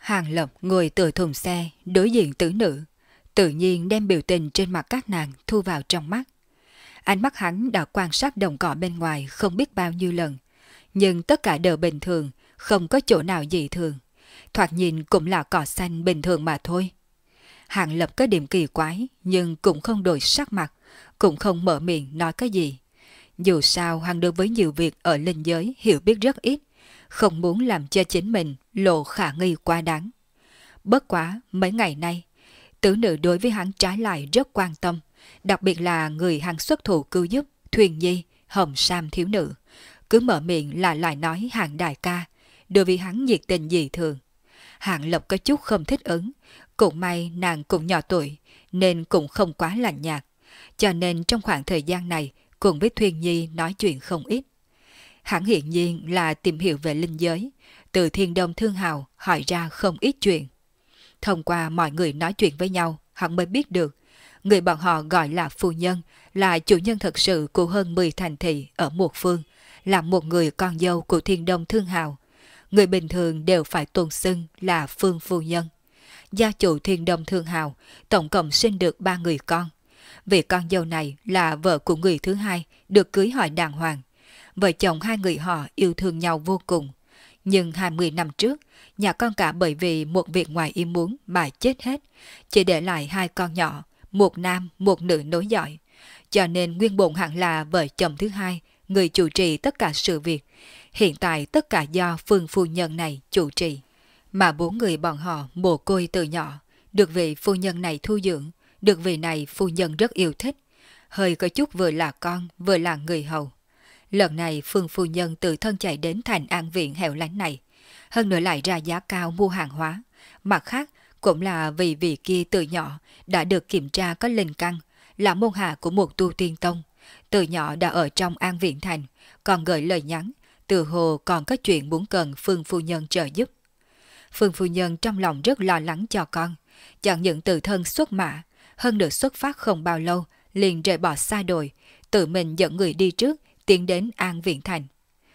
Hàng Lập ngồi tựa thùng xe, đối diện tứ nữ, tự nhiên đem biểu tình trên mặt các nàng thu vào trong mắt. Ánh mắt hắn đã quan sát đồng cỏ bên ngoài không biết bao nhiêu lần, nhưng tất cả đều bình thường, không có chỗ nào dị thường. Thoạt nhìn cũng là cỏ xanh bình thường mà thôi. Hàng Lập có điểm kỳ quái, nhưng cũng không đổi sắc mặt, cũng không mở miệng nói cái gì. Dù sao hắn đối với nhiều việc ở linh giới hiểu biết rất ít, không muốn làm cho chính mình lộ khả nghi quá đáng. Bất quá mấy ngày nay, tứ nữ đối với hắn trái lại rất quan tâm, đặc biệt là người hắn xuất thủ cứu giúp, Thuyền Nhi, Hồng Sam thiếu nữ. Cứ mở miệng là lại nói Hàng đại ca, đối với hắn nhiệt tình dị thường. Hàng Lập có chút không thích ứng, cũng may nàng cũng nhỏ tuổi, nên cũng không quá lạnh nhạt. Cho nên trong khoảng thời gian này, cùng với Thuyền Nhi nói chuyện không ít. Hắn hiển nhiên là tìm hiểu về linh giới, từ Thiên Đông Thương Hào hỏi ra không ít chuyện. Thông qua mọi người nói chuyện với nhau, hắn mới biết được, người bọn họ gọi là phu nhân, là chủ nhân thật sự của hơn 10 thành thị ở một phương, là một người con dâu của Thiên Đông Thương Hào. Người bình thường đều phải tôn xưng là Phương phu nhân. Gia chủ Thiên Đông Thương Hào tổng cộng sinh được 3 người con. Vị con dâu này là vợ của người thứ hai được cưới hỏi đàng hoàng. Vợ chồng hai người họ yêu thương nhau vô cùng. Nhưng 20 năm trước, nhà con cả bởi vì một việc ngoài ý muốn mà chết hết, chỉ để lại hai con nhỏ, một nam, một nữ nối dõi. Cho nên nguyên bổn hẳn là vợ chồng thứ hai, người chủ trì tất cả sự việc. Hiện tại tất cả do Phương phu nhân này chủ trì. Mà 4 người bọn họ mồ côi từ nhỏ, được vị phu nhân này thu dưỡng, được vị này phu nhân rất yêu thích. Hơi có chút vừa là con, vừa là người hầu. Lần này Phương phu nhân tự thân chạy đến thành an viện hẻo lánh này, hơn nữa lại ra giá cao mua hàng hóa. Mặt khác cũng là vì vị kia từ nhỏ đã được kiểm tra có linh căn, là môn hạ của một tu tiên tông. Từ nhỏ đã ở trong an viện thành, còn gửi lời nhắn, từ hồ còn có chuyện muốn cần Phương phu nhân trợ giúp. Phương phu nhân trong lòng rất lo lắng cho con, chẳng những tự thân xuất mã, hơn nữa xuất phát không bao lâu, liền rời bỏ xa đồi, tự mình dẫn người đi trước, tiến đến An Viện Thành.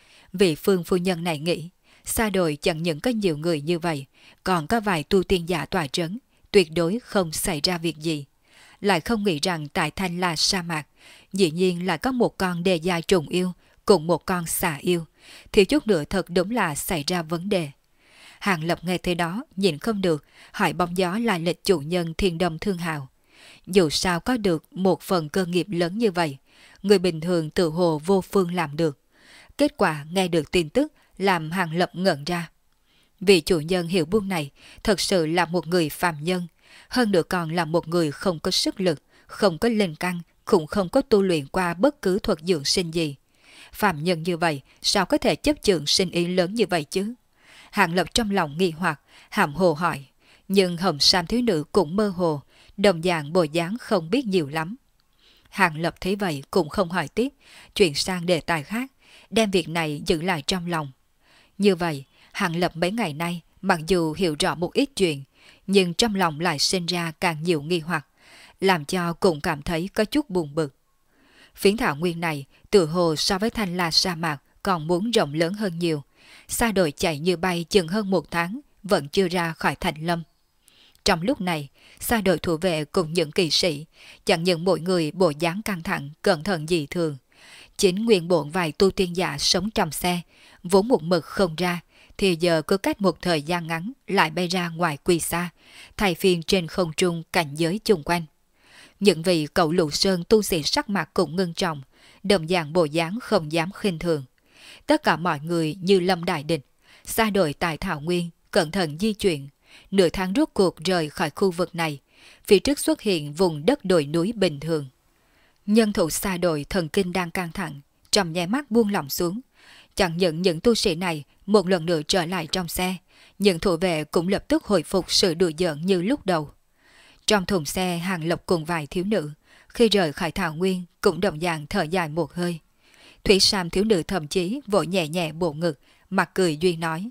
Vị Phương phu nhân này nghĩ, xa đồi chẳng những có nhiều người như vậy, còn có vài tu tiên giả tỏa trấn, tuyệt đối không xảy ra việc gì. Lại không nghĩ rằng tại Thanh La sa mạc, dĩ nhiên lại có một con đề giai trùng yêu, cùng một con xà yêu, thì chút nữa thật đúng là xảy ra vấn đề. Hàng Lập nghe thế đó, nhìn không được, hỏi bóng gió lại lịch chủ nhân Thiên Đông Thương Hào. Dù sao có được một phần cơ nghiệp lớn như vậy, người bình thường tự hồ vô phương làm được. Kết quả nghe được tin tức làm Hàng Lập ngẩn ra. Vị chủ nhân hiệu buôn này thật sự là một người phàm nhân, hơn nữa còn là một người không có sức lực, không có linh căn, cũng không có tu luyện qua bất cứ thuật dưỡng sinh gì. Phàm nhân như vậy sao có thể chấp chưởng sinh ý lớn như vậy chứ? Hàng Lập trong lòng nghi hoặc, hàm hồ hỏi, nhưng Hồng Sam thiếu nữ cũng mơ hồ, đồng dạng bộ dáng không biết nhiều lắm. Hàng Lập thấy vậy cũng không hỏi tiếp, chuyển sang đề tài khác, đem việc này giữ lại trong lòng. Như vậy, Hàng Lập mấy ngày nay mặc dù hiểu rõ một ít chuyện, nhưng trong lòng lại sinh ra càng nhiều nghi hoặc, làm cho cũng cảm thấy có chút buồn bực. Phiến thảo nguyên này tự hồ so với Thanh La sa mạc còn muốn rộng lớn hơn nhiều. Xa đội chạy như bay chừng hơn 1 tháng, vẫn chưa ra khỏi thành lâm. Trong lúc này, xa đội thủ vệ cùng những kỵ sĩ, chẳng những mỗi người bộ dáng căng thẳng, cẩn thận dị thường. Chính nguyên bổn vài tu tiên giả sống trong xe, vốn một mực không ra, thì giờ cứ cách một thời gian ngắn lại bay ra ngoài quỳ xa, thay phiên trên không trung cảnh giới chung quanh. Những vị cậu lụ sơn tu sĩ sắc mặt cũng ngưng trọng, đồng dạng bộ dáng không dám khinh thường. Tất cả mọi người như lâm đại địch, xa đội tại Thảo Nguyên, cẩn thận di chuyển. Nửa tháng rốt cuộc rời khỏi khu vực này, phía trước xuất hiện vùng đất đồi núi bình thường. Nhân thủ xa đội thần kinh đang căng thẳng, trong nháy mắt buông lỏng xuống. Chẳng những tu sĩ này một lần nữa trở lại trong xe, những thủ vệ cũng lập tức hồi phục sự đùa giỡn như lúc đầu. Trong thùng xe Hàng Lập cùng vài thiếu nữ, khi rời khỏi Thảo Nguyên cũng đồng dạng thở dài một hơi. Thủy Sam thiếu nữ thậm chí vỗ nhẹ nhẹ bộ ngực, mặt cười duyên nói.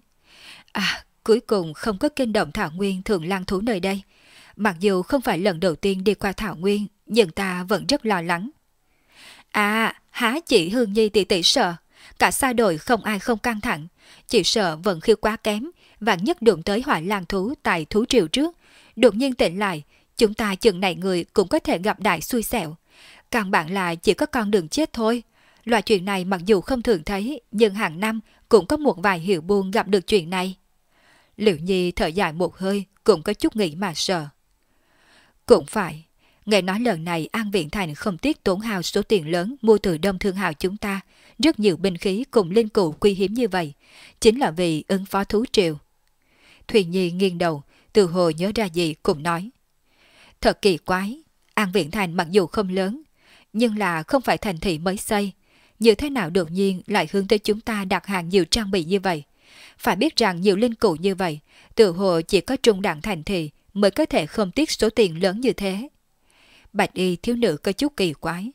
À, cuối cùng không có kinh động Thảo Nguyên thường lang thú nơi đây. Mặc dù không phải lần đầu tiên đi qua Thảo Nguyên, nhưng ta vẫn rất lo lắng. À, há chỉ Hương Nhi tỷ tỷ sợ. Cả xa đội không ai không căng thẳng. Chỉ sợ vận khí quá kém, vạn nhất đụng tới hỏa lang thú tại thú triều trước, đột nhiên tỉnh lại, chúng ta chừng này người cũng có thể gặp đại xui xẻo. Căn bản là chỉ có con đường chết thôi. Loại chuyện này mặc dù không thường thấy, nhưng hàng năm cũng có một vài hiệu buôn gặp được chuyện này. Liễu Nhi thở dài một hơi, cũng có chút nghĩ mà sợ. Cũng phải, nghe nói lần này An Viện Thành không tiếc tốn hao số tiền lớn mua từ Đông Thương Hào chúng ta, rất nhiều binh khí cùng linh cụ quý hiếm như vậy, chính là vì ứng phó thú triều. Thùy Nhi nghiêng đầu, từ hồi nhớ ra gì cũng nói. Thật kỳ quái, An Viện Thành mặc dù không lớn, nhưng là không phải thành thị mới xây. Như thế nào đột nhiên lại hướng tới chúng ta đặt hàng nhiều trang bị như vậy? Phải biết rằng nhiều linh cụ như vậy, tự hồ chỉ có trung đẳng thành thị mới có thể không tiếc số tiền lớn như thế. Bạch y thiếu nữ có chút kỳ quái.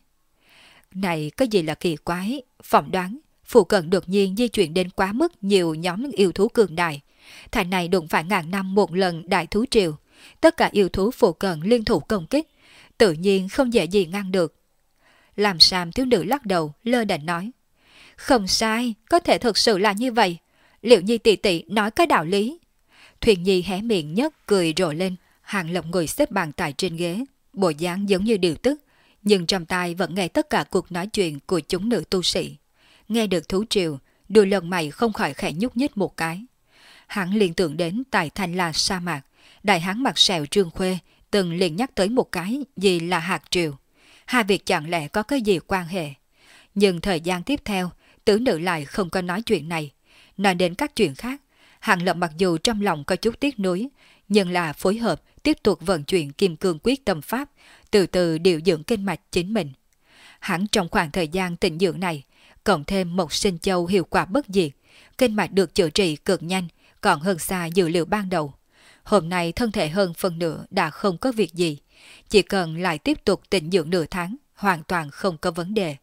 Này có gì là kỳ quái? Phỏng đoán, phụ cận đột nhiên di chuyển đến quá mức nhiều nhóm yêu thú cường đại. Thành này đụng phải ngàn năm một lần đại thú triều. Tất cả yêu thú phụ cận liên thủ công kích, tự nhiên không dễ gì ngăn được. Làm Sam thiếu nữ lắc đầu, lơ đễnh nói. Không sai, có thể thực sự là như vậy. Liễu Nhi tỷ tỷ nói có đạo lý. Thuyền Nhi hé miệng nhếch cười rộ lên, Hàng Lập ngồi xếp bằng tại trên ghế, bộ dáng giống như điều tức, nhưng trong tai vẫn nghe tất cả cuộc nói chuyện của chúng nữ tu sĩ. Nghe được thú triều, đôi lông mày không khỏi khẽ nhúc nhích một cái. Hắn liên tưởng đến tại Thanh La sa mạc, đại hán mặt sẹo Trương Khuê từng liền nhắc tới một cái gì là hạt triều. Hai việc chẳng lẽ có cái gì quan hệ? Nhưng thời gian tiếp theo, tứ nữ lại không có nói chuyện này. Nói đến các chuyện khác, Hàng Lập mặc dù trong lòng có chút tiếc nuối, nhưng là phối hợp tiếp tục vận chuyển kim cương quyết tâm pháp, từ từ điều dưỡng kinh mạch chính mình. Hắn trong khoảng thời gian tịnh dưỡng này, cộng thêm một sinh châu hiệu quả bất diệt, kinh mạch được chữa trị cực nhanh, còn hơn xa dự liệu ban đầu. Hôm nay thân thể hơn phần nửa đã không có việc gì, chỉ cần lại tiếp tục tịnh dưỡng nửa tháng, hoàn toàn không có vấn đề.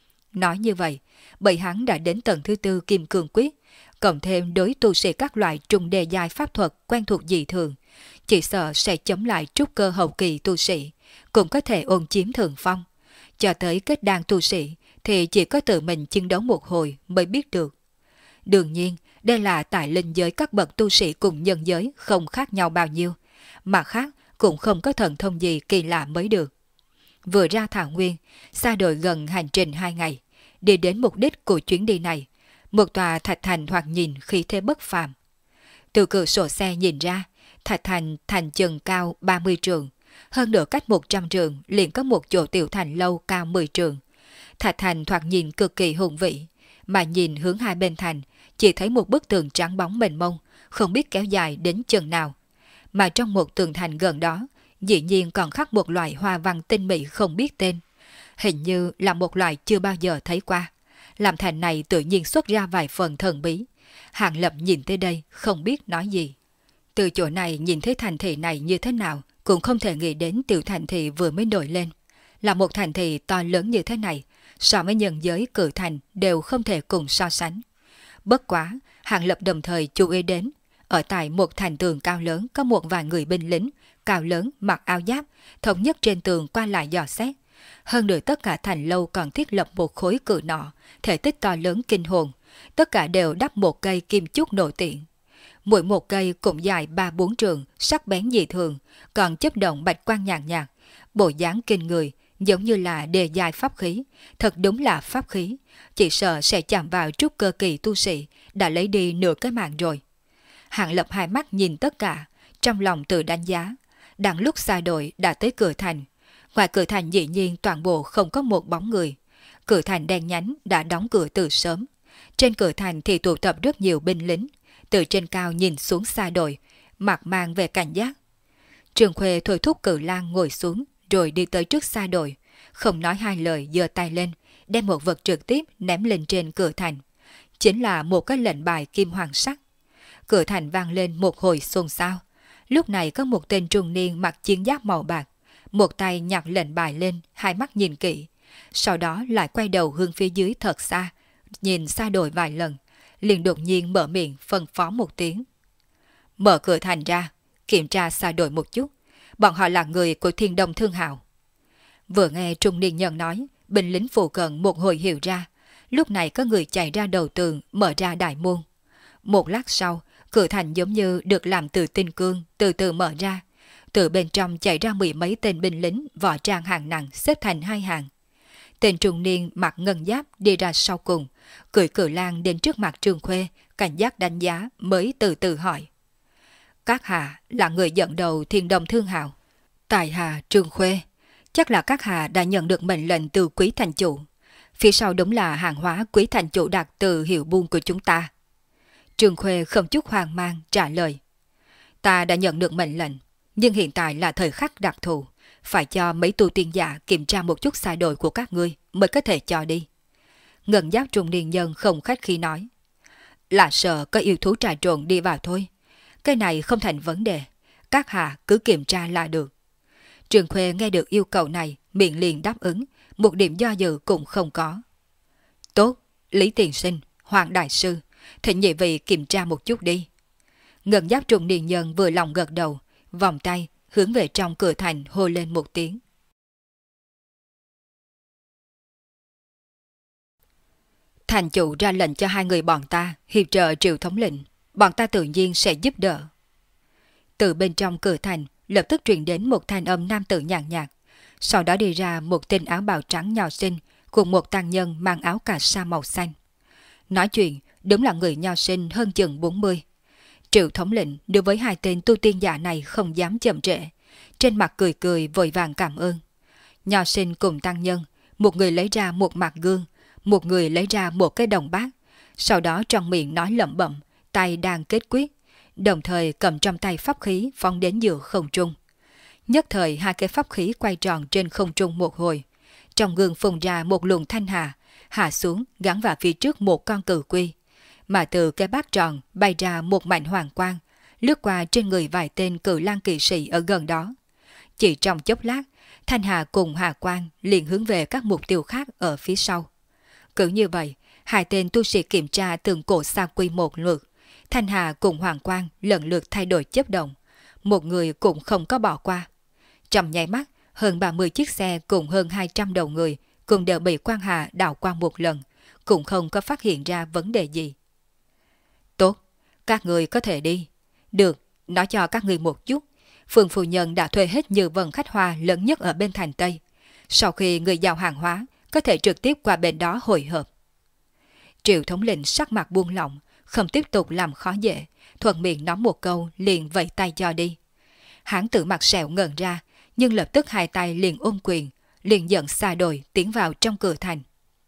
Nói như vậy, bởi hắn đã đến tầng thứ tư kim cương quyết, cộng thêm đối tu sĩ các loại trùng đề giai pháp thuật quen thuộc dị thường, chỉ sợ sẽ chống lại trúc cơ hậu kỳ tu sĩ, cũng có thể ôn chiếm thượng phong. Cho tới kết đan tu sĩ thì chỉ có tự mình chiến đấu một hồi mới biết được. Đương nhiên, đây là tại linh giới các bậc tu sĩ cùng nhân giới không khác nhau bao nhiêu, mà khác cũng không có thần thông gì kỳ lạ mới được. Vừa ra thảo nguyên, xa đội gần hành trình 2 ngày, đi đến mục đích của chuyến đi này, một tòa thạch thành thoạt nhìn khí thế bất phàm. Từ cửa sổ xe nhìn ra, thạch thành thành chừng cao 30 trượng, hơn nữa cách 100 trượng liền có một chỗ tiểu thành lâu cao 10 trượng. Thạch thành thoạt nhìn cực kỳ hùng vĩ, mà nhìn hướng hai bên thành, chỉ thấy một bức tường trắng bóng mênh mông, không biết kéo dài đến chừng nào. Mà trong một tường thành gần đó, dĩ nhiên còn khắc một loại hoa văn tinh mỹ không biết tên. Hình như là một loại chưa bao giờ thấy qua. Làm thành này tự nhiên xuất ra vài phần thần bí. Hàng Lập nhìn tới đây không biết nói gì. Từ chỗ này nhìn thấy thành thị này như thế nào, cũng không thể nghĩ đến tiểu thành thị vừa mới nổi lên. Là một thành thị to lớn như thế này, so với nhân giới cử thành đều không thể cùng so sánh. Bất quá, Hàng Lập đồng thời chú ý đến, ở tại một thành tường cao lớn có một vài người binh lính, cao lớn mặc áo giáp, thống nhất trên tường qua lại dò xét. Hơn nữa tất cả thành lâu còn thiết lập một khối cự nọ, thể tích to lớn kinh hồn, tất cả đều đắp một cây kim chúc nổi tiện. Mỗi một cây cũng dài 3-4 trượng, sắc bén dị thường, còn chấp động bạch quang nhàn nhạt, bộ dáng kinh người, giống như là đề dài pháp khí, thật đúng là pháp khí, chỉ sợ sẽ chạm vào trúc cơ kỳ tu sĩ, đã lấy đi nửa cái mạng rồi. Hàng Lập hai mắt nhìn tất cả, trong lòng tự đánh giá, đang lúc xa đội đã tới cửa thành. Ngoài cửa thành dĩ nhiên toàn bộ không có một bóng người, cửa thành đen nhánh đã đóng cửa từ sớm. Trên cửa thành thì tụ tập rất nhiều binh lính, từ trên cao nhìn xuống xa đội, mặt mang về cảnh giác. Trường Khuê thôi thúc Cử Lang ngồi xuống, rồi đi tới trước xa đội, không nói hai lời giơ tay lên, đem một vật trực tiếp ném lên trên cửa thành. Chính là một cái lệnh bài kim hoàng sắc. Cửa thành vang lên một hồi xôn xao. Lúc này có một tên trung niên mặc chiến giáp màu bạc, một tay nhặt lệnh bài lên, hai mắt nhìn kỹ, sau đó lại quay đầu hướng phía dưới thật xa, nhìn xa đội vài lần, liền đột nhiên mở miệng phân phó một tiếng. Mở cửa thành ra, kiểm tra xa đội một chút, bọn họ là người của Thiên Đông Thương Hào. Vừa nghe trung niên nhân nói, binh lính phụ cận một hồi hiểu ra, lúc này có người chạy ra đầu tường mở ra đại môn. Một lát sau, Cửa thành giống như được làm từ tinh cương, từ từ mở ra. Từ bên trong chạy ra mười mấy tên binh lính võ trang hạng nặng xếp thành hai hàng. Tên trung niên mặc ngân giáp đi ra sau cùng, cưỡi cự lang đến trước mặt Trương Khuê, cảnh giác đánh giá mới từ từ hỏi. Các hạ là người dẫn đầu Thiên Đồng Thương Hào. Tại hạ Trương Khuê, chắc là các hạ đã nhận được mệnh lệnh từ quý thành chủ. Phía sau đúng là hàng hóa quý thành chủ đặt từ hiệu buôn của chúng ta. Trương Khuê không chút hoang mang trả lời. Ta đã nhận được mệnh lệnh, nhưng hiện tại là thời khắc đặc thù, phải cho mấy tu tiên giả kiểm tra một chút sai đổi của các ngươi mới có thể cho đi. Ngân giáp trung niên nhân không khách khí nói. Là sợ có yêu thú trà trộn đi vào thôi. Cái này không thành vấn đề, các hạ cứ kiểm tra là được. Trương Khuê nghe được yêu cầu này, miệng liền đáp ứng, một điểm do dự cũng không có. Tốt, Lý Tiền Sinh, Hoàng Đại Sư, thỉnh nhị vị kiểm tra một chút đi. Ngân giáp trung niên nhân vừa lòng gật đầu, vòng tay hướng về trong cửa thành hô lên một tiếng. Thành chủ ra lệnh cho hai người bọn ta hiệp trợ Triệu thống lĩnh, bọn ta tự nhiên sẽ giúp đỡ. Từ bên trong cửa thành lập tức truyền đến một thanh âm nam tử nhàn nhạt, sau đó đi ra một tên áo bào trắng nho sinh cùng một tăng nhân mang áo cà sa màu xanh. Nói chuyện đúng là người nho sinh hơn chừng 40. Triệu thống lĩnh đối với hai tên tu tiên giả này không dám chậm trễ, trên mặt cười cười vội vàng cảm ơn. Nho sinh cùng tăng nhân, một người lấy ra một mặt gương, một người lấy ra một cái đồng bát, sau đó trong miệng nói lẩm bẩm, tay đang kết quyết, đồng thời cầm trong tay pháp khí phóng đến giữa không trung. Nhất thời hai cái pháp khí quay tròn trên không trung một hồi, trong gương phun ra một luồng thanh hà, hạ xuống gắn vào phía trước một con cừu quy, mà từ cái bát tròn bay ra một mảnh hoàng quang, lướt qua trên người vài tên cự lang kỵ sĩ ở gần đó. Chỉ trong chốc lát, thanh hà cùng hà quang liền hướng về các mục tiêu khác ở phía sau. Cứ như vậy, hai tên tu sĩ kiểm tra tường cổ xa quy một lượt, thanh hà cùng hoàng quang lần lượt thay đổi chớp động, một người cũng không có bỏ qua. Trong nháy mắt, hơn 30 chiếc xe cùng hơn 200 đầu người cùng đều bị quang hà đảo qua một lần, cũng không có phát hiện ra vấn đề gì. Tốt, các người có thể đi. Được, nói cho các người một chút. Phương phu nhân đã thuê hết Như Vân khách hoa lớn nhất ở bên thành Tây. Sau khi người giao hàng hóa, có thể trực tiếp qua bên đó hội hợp. Triệu thống lĩnh sắc mặt buông lỏng, không tiếp tục làm khó dễ, thuận miệng nói một câu liền vẫy tay cho đi. Hán tử mặt sẹo ngẩn ra, nhưng lập tức hai tay liền ôm quyền, liền dẫn xa đồi tiến vào trong cửa thành.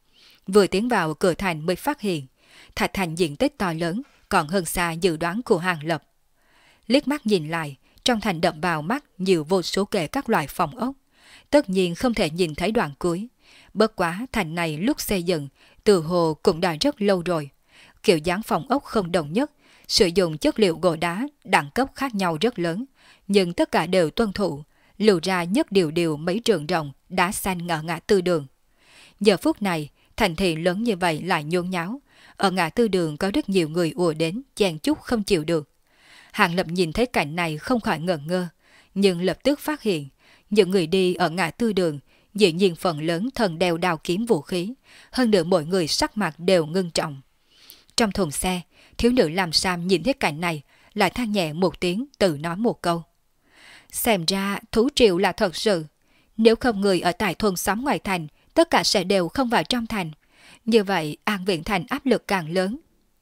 Vừa tiến vào cửa thành mới phát hiện, thạch thành diện tích to lớn, còn hơn xa dự đoán của Hàng Lập. Liếc mắt nhìn lại, trong thành đập vào mắt nhiều vô số kể các loại phòng ốc. Tất nhiên không thể nhìn thấy đoạn cuối. Bất quá thành này lúc xây dựng, từ hồ cũng đã rất lâu rồi. Kiểu dáng phòng ốc không đồng nhất, sử dụng chất liệu gỗ đá, đẳng cấp khác nhau rất lớn, nhưng tất cả đều tuân thủ, lưu ra nhất điều mấy trường rộng, đá xanh ở ngã tư đường. Giờ phút này, thành thị lớn như vậy lại nhốn nháo, ở ngã tư đường có rất nhiều người ùa đến, chen chúc không chịu được. Hàng Lập nhìn thấy cảnh này không khỏi ngẩn ngơ, nhưng lập tức phát hiện, những người đi ở ngã tư đường, dĩ nhiên phần lớn thần đeo đao kiếm vũ khí, hơn nữa mỗi người sắc mặt đều ngưng trọng. Trong thùng xe, thiếu nữ làm Sam nhìn thấy cảnh này, lại than nhẹ một tiếng tự nói một câu. Xem ra thú triệu là thật sự, nếu không người ở tại thôn xóm ngoài thành, tất cả sẽ đều không vào trong thành. Như vậy An Viện Thành áp lực càng lớn.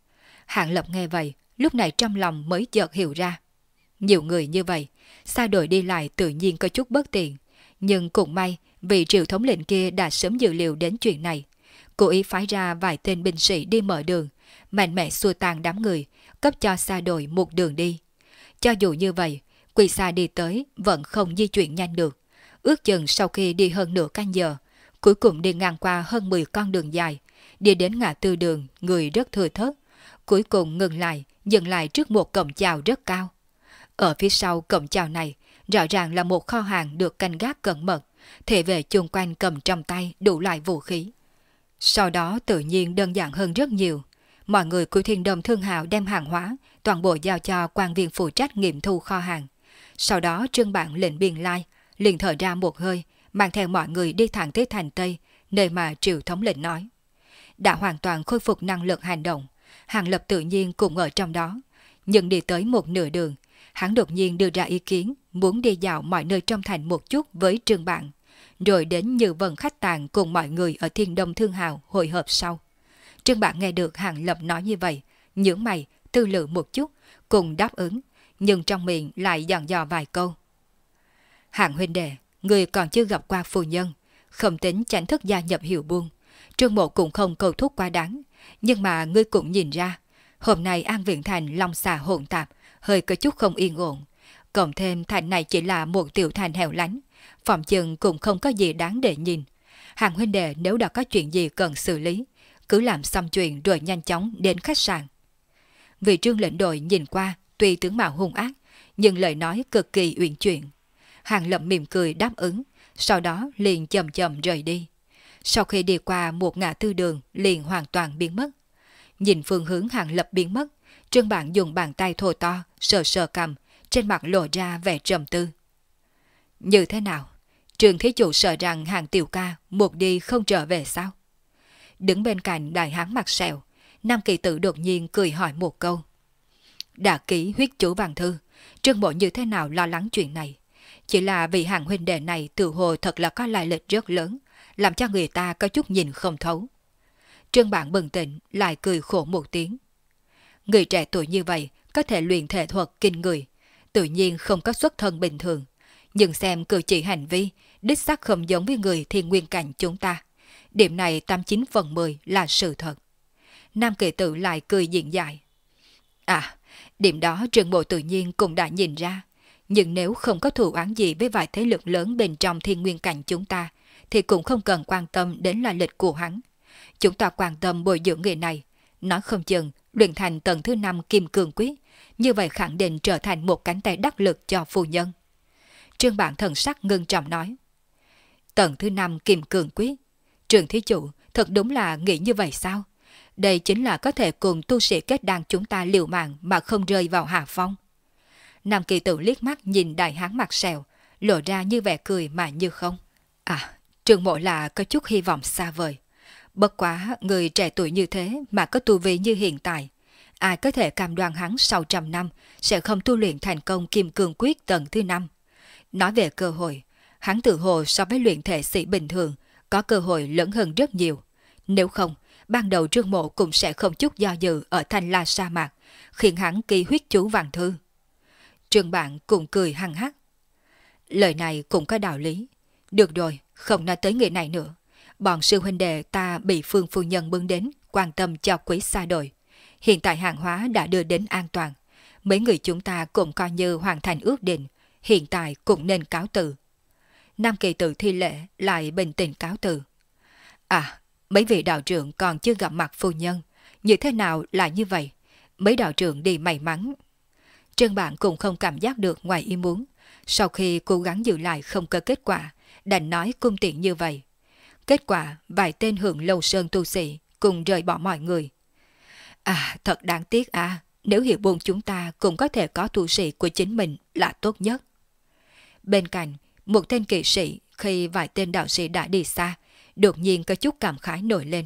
Hạng Lập nghe vậy, lúc này trong lòng mới chợt hiểu ra. Nhiều người như vậy, xa đổi đi lại tự nhiên có chút bất tiện. Nhưng cũng may, vị Triệu thống lĩnh kia đã sớm dự liệu đến chuyện này. Cố ý phái ra vài tên binh sĩ đi mở đường, mạnh mẽ xua tan đám người, cấp cho xa đổi một đường đi. Cho dù như vậy, Quỳ Sa đi tới vẫn không di chuyển nhanh được. Ước chừng sau khi đi hơn nửa canh giờ, cuối cùng đi ngang qua hơn 10 con đường dài, đi đến ngã tư đường, người rất thừa thớt. Cuối cùng ngừng lại, dừng lại trước một cổng chào rất cao. Ở phía sau cổng chào này, rõ ràng là một kho hàng được canh gác cẩn mật, thể vệ chung quanh cầm trong tay đủ loại vũ khí. Sau đó tự nhiên đơn giản hơn rất nhiều. Mọi người của Thiên Đồng Thương Hào đem hàng hóa, toàn bộ giao cho quan viên phụ trách nghiệm thu kho hàng. Sau đó trương bản lệnh biên lai, liền thở ra một hơi, mang theo mọi người đi thẳng tới thành Tây, nơi mà Triệu thống lĩnh nói. Đã hoàn toàn khôi phục năng lực hành động, Hàng Lập tự nhiên cũng ở trong đó. Nhưng đi tới một nửa đường, hắn đột nhiên đưa ra ý kiến muốn đi dạo mọi nơi trong thành một chút với Trương Bạn, rồi đến Như Vân khách tàng cùng mọi người ở Thiên Đông Thương Hào hội hợp sau. Trương Bạn nghe được Hàng Lập nói như vậy, nhướng mày, tư lự một chút, cùng đáp ứng, nhưng trong miệng lại dặn dò vài câu. Hạng huynh đệ, người còn chưa gặp qua phu nhân, không tính tránh thức gia nhập Hiệu Buôn. Trương Mộ cũng không cầu thúc quá đáng, nhưng mà ngươi cũng nhìn ra, hôm nay An Viện Thành long xà hỗn tạp, hơi có chút không yên ổn. Cộng thêm thành này chỉ là một tiểu thành hẻo lánh, phòng chừng cũng không có gì đáng để nhìn. Hàng huynh đệ nếu đã có chuyện gì cần xử lý, cứ làm xong chuyện rồi nhanh chóng đến khách sạn. Vị Trương lệnh đội nhìn qua, tuy tướng mạo hung ác, nhưng lời nói cực kỳ uyển chuyển. Hàng Lập mỉm cười đáp ứng, sau đó liền chậm chậm rời đi. Sau khi đi qua một ngã tư đường, liền hoàn toàn biến mất. Nhìn phương hướng Hàng Lập biến mất, Trương Bạn dùng bàn tay thô to, sờ sờ cầm, trên mặt lộ ra vẻ trầm tư. Như thế nào? Trương thí chủ sợ rằng Hàng tiểu ca một đi không trở về sao? Đứng bên cạnh đại hán mặt sẹo, Nam Kỳ Tử đột nhiên cười hỏi một câu. Đã ký huyết chủ vàng thư, Trương Bộ như thế nào lo lắng chuyện này? Chỉ là vì Hàng huynh đệ này tự hồ thật là có lai lịch rất lớn, làm cho người ta có chút nhìn không thấu. Trương Bạn bừng tỉnh, lại cười khổ một tiếng. Người trẻ tuổi như vậy có thể luyện thể thuật kinh người, tự nhiên không có xuất thân bình thường, nhưng xem cử chỉ hành vi, đích xác không giống với người thiên nguyên cảnh chúng ta. Điểm này 89/10 là sự thật. Nam Kỳ Tử lại cười diện dại. À, điểm đó Trương Bộ tự nhiên cũng đã nhìn ra, nhưng nếu không có thù oán gì với vài thế lực lớn bên trong thiên nguyên cảnh chúng ta, thì cũng không cần quan tâm đến lai lịch của hắn. Chúng ta quan tâm bồi dưỡng người này, nói không chừng luyện thành tầng thứ 5 Kim Cương Quyết, như vậy khẳng định trở thành một cánh tay đắc lực cho phu nhân. Trương Bạn thần sắc ngưng trọng nói. Tầng thứ 5 Kim Cương Quyết, Trương thí chủ thật đúng là nghĩ như vậy sao? Đây chính là có thể cùng tu sĩ kết đan chúng ta liều mạng mà không rơi vào hạ phong. Nam Kỳ Tử liếc mắt nhìn đại hán mặt sẹo, lộ ra như vẻ cười mà như không. À, Trương Mộ là có chút hy vọng xa vời. Bất quá người trẻ tuổi như thế mà có tu vi như hiện tại, ai có thể cam đoan hắn sau 100 năm sẽ không tu luyện thành công Kim Cương Quyết tầng thứ 5. Nói về cơ hội, hắn tự hồ so với luyện thể sĩ bình thường có cơ hội lớn hơn rất nhiều. Nếu không, ban đầu Trương Mộ cũng sẽ không chút do dự ở Thanh La sa mạc, khiến hắn ký huyết chú vàng thư. Trương Bạn cũng cười hăng hắc. Lời này cũng có đạo lý. Được rồi, không nói tới người này nữa. Bọn sư huynh đệ ta bị Phương phu nhân bưng đến, quan tâm cho quý xa đội. Hiện tại hàng hóa đã đưa đến an toàn. Mấy người chúng ta cũng coi như hoàn thành ước định, hiện tại cũng nên cáo từ. Nam Kỳ Tử thi lễ lại bình tĩnh cáo từ. À, mấy vị đạo trưởng còn chưa gặp mặt phu nhân, như thế nào là như vậy? Mấy đạo trưởng đi may mắn. Trương Bạn cũng không cảm giác được ngoài ý muốn. Sau khi cố gắng giữ lại không có kết quả, đành nói cung tiện như vậy. Kết quả, vài tên Hưởng Lâu Sơn tu sĩ cùng rời bỏ mọi người. À, thật đáng tiếc à, nếu Hiệu Buôn chúng ta cũng có thể có tu sĩ của chính mình là tốt nhất. Bên cạnh, một tên kỵ sĩ khi vài tên đạo sĩ đã đi xa, đột nhiên có chút cảm khái nổi lên.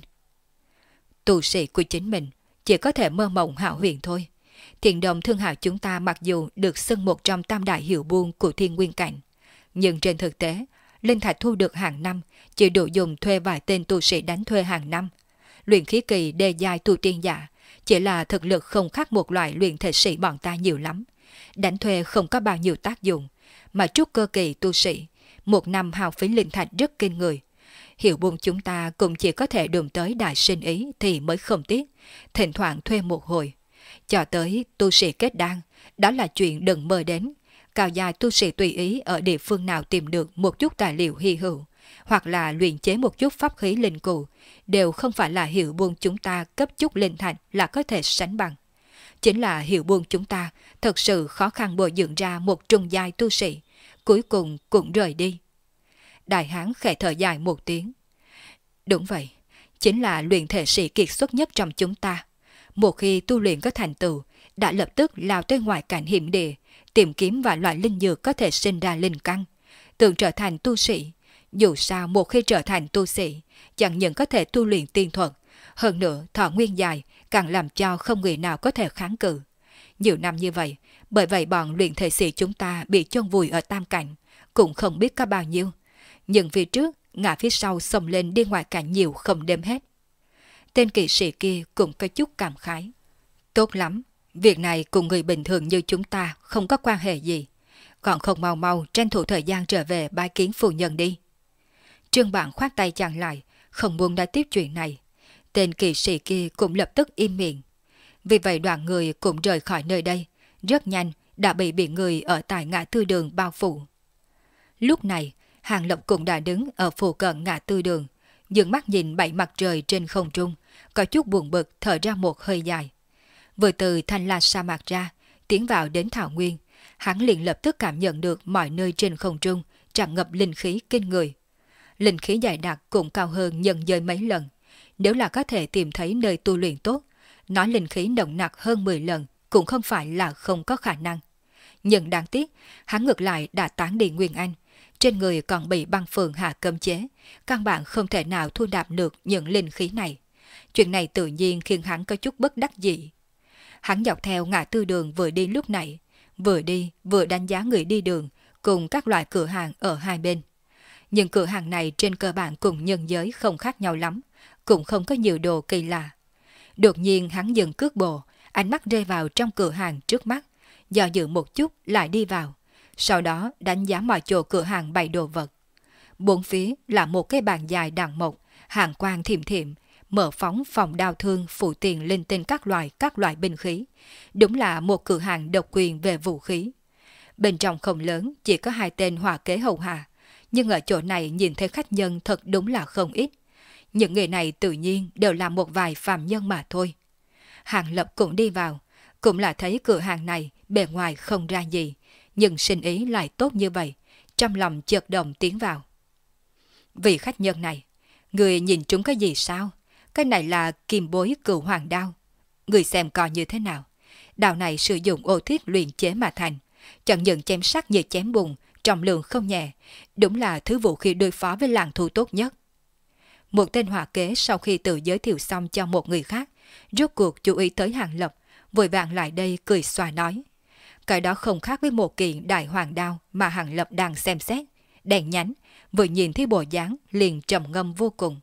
Tu sĩ của chính mình chỉ có thể mơ mộng hão huyền thôi. Thiện Đồng Thương Hào chúng ta mặc dù được xưng một trong tam đại hiệu buôn của thiên nguyên cảnh, nhưng trên thực tế, linh thạch thu được hàng năm chỉ đủ dùng thuê vài tên tu sĩ đánh thuê hàng năm. Luyện khí kỳ đề giai tu tiên giả chỉ là thực lực không khác một loại luyện thể sĩ bọn ta nhiều lắm. Đánh thuê không có bao nhiêu tác dụng, mà trúc cơ kỳ tu sĩ, một năm hao phí linh thạch rất kinh người. Hiệu buôn chúng ta cũng chỉ có thể đụng tới đại sinh ý thì mới không tiếc, thỉnh thoảng thuê một hồi. Cho tới tu sĩ kết đan, đó là chuyện đừng mơ đến. Cao dài tu sĩ tùy ý ở địa phương nào tìm được một chút tài liệu hy hữu, hoặc là luyện chế một chút pháp khí linh cụ, đều không phải là hiệu buôn chúng ta cấp chút linh thạch là có thể sánh bằng. Chính là hiệu buôn chúng ta thật sự khó khăn bồi dưỡng ra một trung giai tu sĩ, cuối cùng cũng rời đi. Đại hán khẽ thở dài một tiếng. Đúng vậy, chính là luyện thể sĩ kiệt xuất nhất trong chúng ta. Một khi tu luyện có thành tựu, đã lập tức lao tới ngoại cảnh hiểm địa, tìm kiếm vài loại linh dược có thể sinh ra linh căn, tưởng trở thành tu sĩ. Dù sao một khi trở thành tu sĩ, chẳng những có thể tu luyện tiên thuật, hơn nữa thọ nguyên dài càng làm cho không người nào có thể kháng cự. Nhiều năm như vậy, bởi vậy bọn luyện thể sĩ chúng ta bị chôn vùi ở Tam Cảnh, cũng không biết có bao nhiêu. Nhưng phía trước, ngã phía sau xông lên đi ngoại cảnh nhiều không đếm hết. Tên kỵ sĩ kia cũng có chút cảm khái. Tốt lắm, việc này cùng người bình thường như chúng ta không có quan hệ gì. Còn không mau mau tranh thủ thời gian trở về bái kiến phu nhân đi. Trương Bạn khoát tay chặn lại, không muốn nói tiếp chuyện này. Tên kỵ sĩ kia cũng lập tức im miệng. Vì vậy đoàn người cũng rời khỏi nơi đây, rất nhanh đã bị người ở tại ngã tư đường bao phủ. Lúc này, Hàng Lập cũng đã đứng ở phụ cận ngã tư đường, dừng mắt nhìn bảy mặt trời trên không trung, có chút buồn bực thở ra một hơi dài. Vừa từ Thanh La sa mạc ra, tiến vào đến Thảo Nguyên, hắn liền lập tức cảm nhận được mọi nơi trên không trung tràn ngập linh khí kinh người. Linh khí dày đặc cũng cao hơn nhân giới mấy lần. Nếu là có thể tìm thấy nơi tu luyện tốt, nói linh khí nồng nặc hơn 10 lần cũng không phải là không có khả năng. Nhưng đáng tiếc, hắn ngược lại đã tán đi Nguyên Anh, trên người còn bị băng phượng hạ cấm chế, căn bản không thể nào thu nạp được những linh khí này. Chuyện này tự nhiên khiến hắn có chút bất đắc dĩ. Hắn dọc theo ngã tư đường vừa đi lúc này, vừa đi vừa đánh giá người đi đường cùng các loại cửa hàng ở hai bên. Nhưng cửa hàng này trên cơ bản cùng nhân giới không khác nhau lắm, cũng không có nhiều đồ kỳ lạ. Đột nhiên hắn dừng cước bộ, ánh mắt rơi vào trong cửa hàng trước mắt, do dự một chút lại đi vào, sau đó đánh giá mọi chỗ cửa hàng bày đồ vật. Bốn phía là một cái bàn dài đằng mộc, hàng quang thiểm thiểm, mở phóng phòng đao thương phụ tiền linh tinh các loại binh khí. Đúng là một cửa hàng độc quyền về vũ khí. Bên trong không lớn, chỉ có 2 tên hỏa kế hầu hạ, nhưng ở chỗ này nhìn thấy khách nhân thật đúng là không ít. Những người này tự nhiên đều là một vài phàm nhân mà thôi. Hàng Lập cũng đi vào, cũng là thấy cửa hàng này bề ngoài không ra gì, nhưng sinh ý lại tốt như vậy, trong lòng chợt động tiến vào. Vị khách nhân này, người nhìn trúng cái gì sao? Cái này là kim bối cửu hoàng đao. Người xem coi như thế nào. Đao này sử dụng ô thiết luyện chế mà thành, chẳng những chém sắc như chém bùn, trọng lượng không nhẹ, đúng là thứ vũ khí đối phó với làng thú tốt nhất. Một tên hỏa kế sau khi tự giới thiệu xong cho một người khác, rốt cuộc chú ý tới Hàng Lập, vội vàng lại đây cười xòa nói. Cái đó không khác với một kiện đại hoàng đao mà Hàng Lập đang xem xét, đèn nhánh, vừa nhìn thấy bộ dáng liền trầm ngâm vô cùng.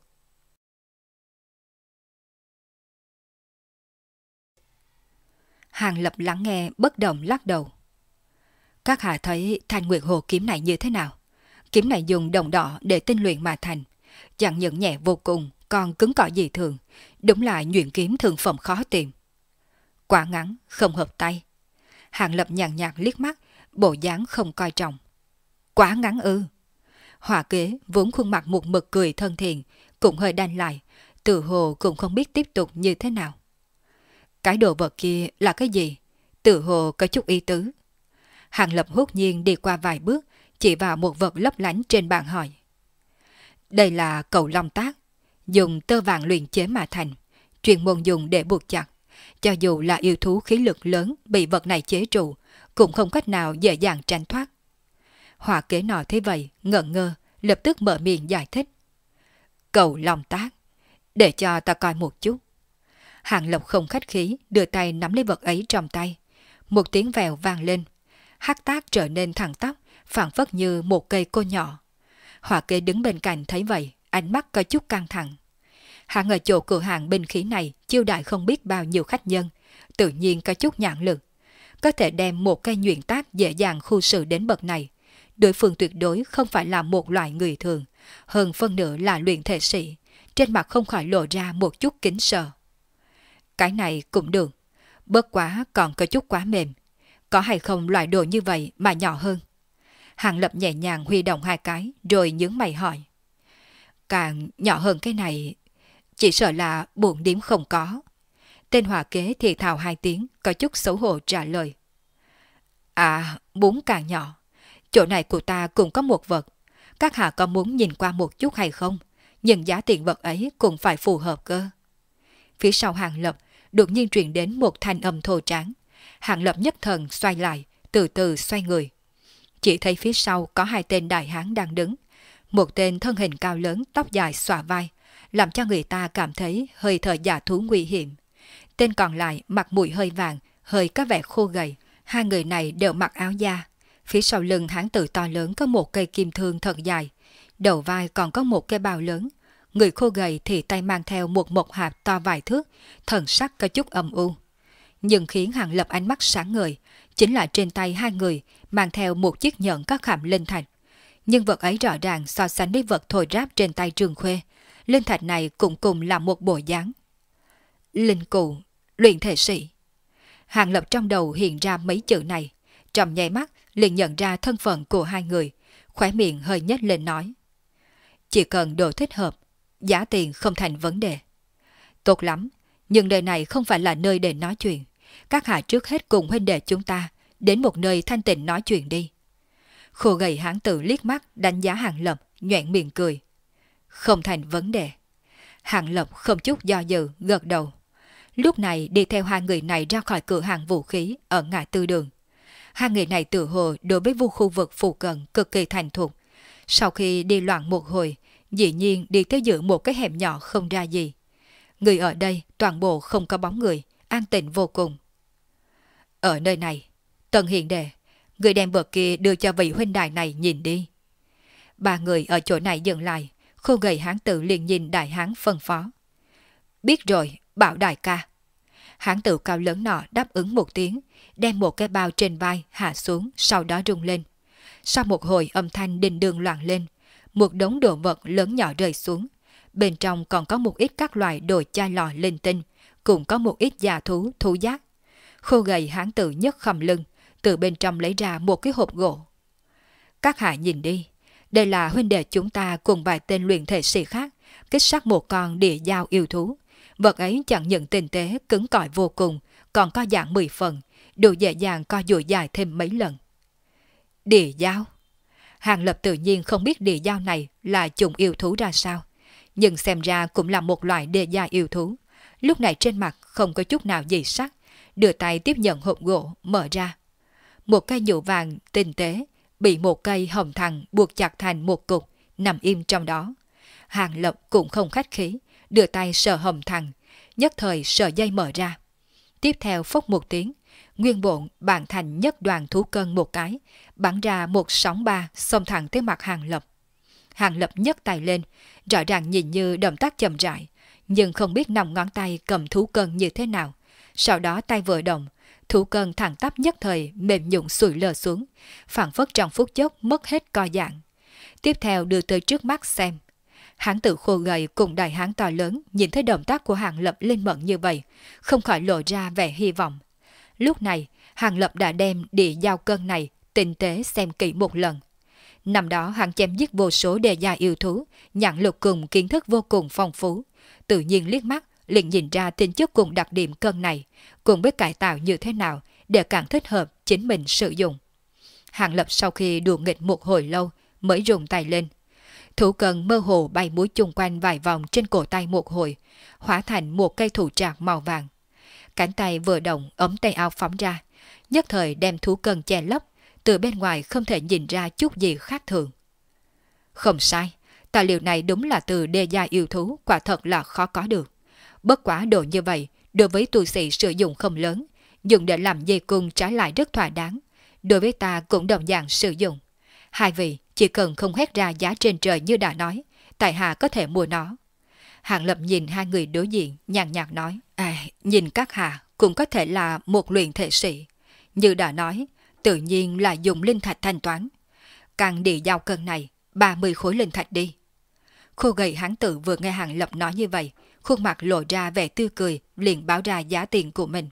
Hàng Lập lắng nghe bất động lắc đầu. Các hạ thấy Thanh Nguyệt Hồ kiếm này như thế nào? Kiếm này dùng đồng đỏ để tinh luyện mà thành, chẳng những nhẹ vô cùng, còn cứng cỏi dị thường, đúng là nhuyễn kiếm thượng phẩm khó tìm. Quá ngắn, không hợp tay. Hàng Lập nhàn nhạt liếc mắt, bộ dáng không coi trọng. Quá ngắn ư? Hỏa kế vốn khuôn mặt một mực cười thân thiện, cũng hơi đanh lại, tự hồ cũng không biết tiếp tục như thế nào. Cái đồ vật kia là cái gì? Tự hồ có chút ý tứ. Hàng Lập hốt nhiên đi qua vài bước, chỉ vào một vật lấp lánh trên bàn hỏi. Đây là cầu long tác, dùng tơ vàng luyện chế mà thành, chuyên môn dùng để buộc chặt. Cho dù là yêu thú khí lực lớn bị vật này chế trụ, cũng không cách nào dễ dàng tránh thoát. Hỏa kế nọ thế vậy, ngẩn ngơ, lập tức mở miệng giải thích. Cầu long tác, để cho ta coi một chút. Hàng Lập không khách khí, đưa tay nắm lấy vật ấy trong tay. Một tiếng vèo vang lên, hắc tác trở nên thẳng tắp, phảng phất như một cây côn nhỏ. Hỏa kế đứng bên cạnh thấy vậy, ánh mắt có chút căng thẳng. Hắn ở chỗ cửa hàng binh khí này chiêu đại không biết bao nhiêu khách nhân, tự nhiên có chút nhãn lực. Có thể đem một cây nhuyễn tác dễ dàng khu xử đến bậc này. Đối phương tuyệt đối không phải là một loại người thường, hơn phân nửa là luyện thể sĩ, trên mặt không khỏi lộ ra một chút kính sợ. Cái này cũng được, bất quá còn có chút quá mềm. Có hay không loại đồ như vậy mà nhỏ hơn? Hàng Lập nhẹ nhàng huy động 2 cái rồi nhướng mày hỏi. Càng nhỏ hơn cái này, chỉ sợ là buồn điểm không có. Tên hỏa kế thì thào 2 tiếng, có chút xấu hổ trả lời. À, 4 càng nhỏ. Chỗ này của ta cũng có một vật. Các hạ có muốn nhìn qua một chút hay không? Nhưng giá tiền vật ấy cũng phải phù hợp cơ. Phía sau Hàng Lập đột nhiên truyền đến một thanh âm thô tráng. Hàng Lập nhất thần xoay lại, từ từ xoay người. Chỉ thấy phía sau có 2 tên đại hán đang đứng. Một tên thân hình cao lớn, tóc dài xõa vai, làm cho người ta cảm thấy hơi thở giả thú nguy hiểm. Tên còn lại mặt mũi hơi vàng, hơi có vẻ khô gầy. Hai người này đều mặc áo da. Phía sau lưng hán tử to lớn có một cây kim thương thật dài. Đầu vai còn có một cái bao lớn. Người khô gầy thì tay mang theo một mộc hạp to vài thước, thần sắc có chút âm u. Nhưng khiến Hàng Lập ánh mắt sáng ngời, chính là trên tay hai người mang theo một chiếc nhẫn có khảm linh thạch. Nhưng vật ấy rõ ràng so sánh với vật thổi ráp trên tay Trương Khuê. Linh thạch này cũng cùng là một bộ dáng. Linh cụ, luyện thể sĩ. Hàng Lập trong đầu hiện ra mấy chữ này. Trong nháy mắt liền nhận ra thân phận của hai người, khóe miệng hơi nhếch lên nói. Chỉ cần đồ thích hợp, giá tiền không thành vấn đề. Tốt lắm, nhưng nơi này không phải là nơi để nói chuyện. Các hạ trước hết cùng huynh đệ chúng ta đến một nơi thanh tịnh nói chuyện đi. Khô gầy hán tử liếc mắt đánh giá Hàng Lập, nhoẻn miệng cười. Không thành vấn đề. Hàng Lập không chút do dự, gật đầu. Lúc này đi theo hai người này ra khỏi cửa hàng vũ khí ở ngã tư đường. Hai người này tự hồ đối với khu vực phụ cận cực kỳ thành thục. Sau khi đi loạn một hồi, dĩ nhiên đi tới giữa một cái hẻm nhỏ không ra gì. Người ở đây toàn bộ không có bóng người, an tĩnh vô cùng. Ở nơi này, Tần Hiền Đệ, người đem bờ kia đưa cho vị huynh đài này nhìn đi. Ba người ở chỗ này dừng lại, khô gầy hán tử liền nhìn đại hán phân phó. Biết rồi, bảo đại ca. Hán tử cao lớn nọ đáp ứng một tiếng, đem một cái bao trên vai hạ xuống, sau đó rung lên. Sau một hồi âm thanh đình đường loạn lên, một đống đồ vật lớn nhỏ rơi xuống. Bên trong còn có một ít các loại đồ chai lọ linh tinh, cũng có một ít già thú, thú giác. Khô gầy hán tử nhấc khom lưng, từ bên trong lấy ra một cái hộp gỗ. Các hạ nhìn đi, đây là huynh đệ chúng ta cùng vài tên luyện thể sĩ khác, kích sát một con địa dao yêu thú. Vật ấy chẳng những tinh tế, cứng cỏi vô cùng, còn có dạng 10 phần, đủ dễ dàng co duỗi dài thêm mấy lần. Địa dao? Hàng Lập tự nhiên không biết địa dao này là chủng yêu thú ra sao, nhưng xem ra cũng là một loại địa dao yêu thú. Lúc này trên mặt không có chút nào dị sắc, đưa tay tiếp nhận hộp gỗ, mở ra. Một cây nhũ vàng tinh tế, bị một cây hồng thằng buộc chặt thành một cục, nằm im trong đó. Hàng Lập cũng không khách khí, đưa tay sờ hồng thằng, nhất thời sờ dây mở ra. Tiếp theo phốc một tiếng, nguyên bộn bạn thành nhất đoàn thú cân một cái, bắn ra một sóng ba xông thẳng tới mặt Hàng Lập. Hàng Lập nhấc tay lên, rõ ràng nhìn như động tác chậm rãi, nhưng không biết nòng ngón tay cầm thú cân như thế nào. Sau đó tay vừa động, thú cân thẳng tắp nhất thời mềm nhũn sụi lờ xuống, phảng phất trong phút chốc mất hết co dạng. Tiếp theo đưa tới trước mắt xem. Hán tử khô gầy cùng đại hán to lớn nhìn thấy động tác của Hàng Lập linh mẫn như vậy, không khỏi lộ ra vẻ hy vọng. Lúc này, Hàng Lập đã đem địa dao cân này tinh tế xem kỹ một lần. Năm đó hắn chém giết vô số đề gia yêu thú, nhận lục cùng kiến thức vô cùng phong phú. Tự nhiên liếc mắt, liền nhìn ra tính chất cùng đặc điểm cân này, cùng biết cải tạo như thế nào để càng thích hợp chính mình sử dụng. Hàng Lập sau khi đùa nghịch một hồi lâu mới rùng tay lên. Thủ cân mơ hồ bay múi chung quanh vài vòng trên cổ tay một hồi, hóa thành một cây thủ trạc màu vàng. Cánh tay vừa động, ống tay áo phóng ra, nhất thời đem thú cân che lấp, từ bên ngoài không thể nhìn ra chút gì khác thường. Không sai, tài liệu này đúng là từ đê gia yêu thú, quả thật là khó có được. Bất quá độ như vậy, đối với tu sĩ sử dụng không lớn, dùng để làm dây cung trái lại rất thỏa đáng. Đối với ta cũng đồng dạng sử dụng. Hai vị chỉ cần không hét ra giá trên trời như đã nói, tại hạ có thể mua nó. Hàng Lập nhìn hai người đối diện, nhàn nhạt nói, nhìn các hạ cũng có thể là một luyện thể sĩ. Như đã nói, tự nhiên là dùng linh thạch thanh toán. Càng địa giao cân này, 30 khối linh thạch đi. Khô gầy hán tử vừa nghe Hàng Lập nói như vậy, khuôn mặt lộ ra vẻ tươi cười, liền báo ra giá tiền của mình.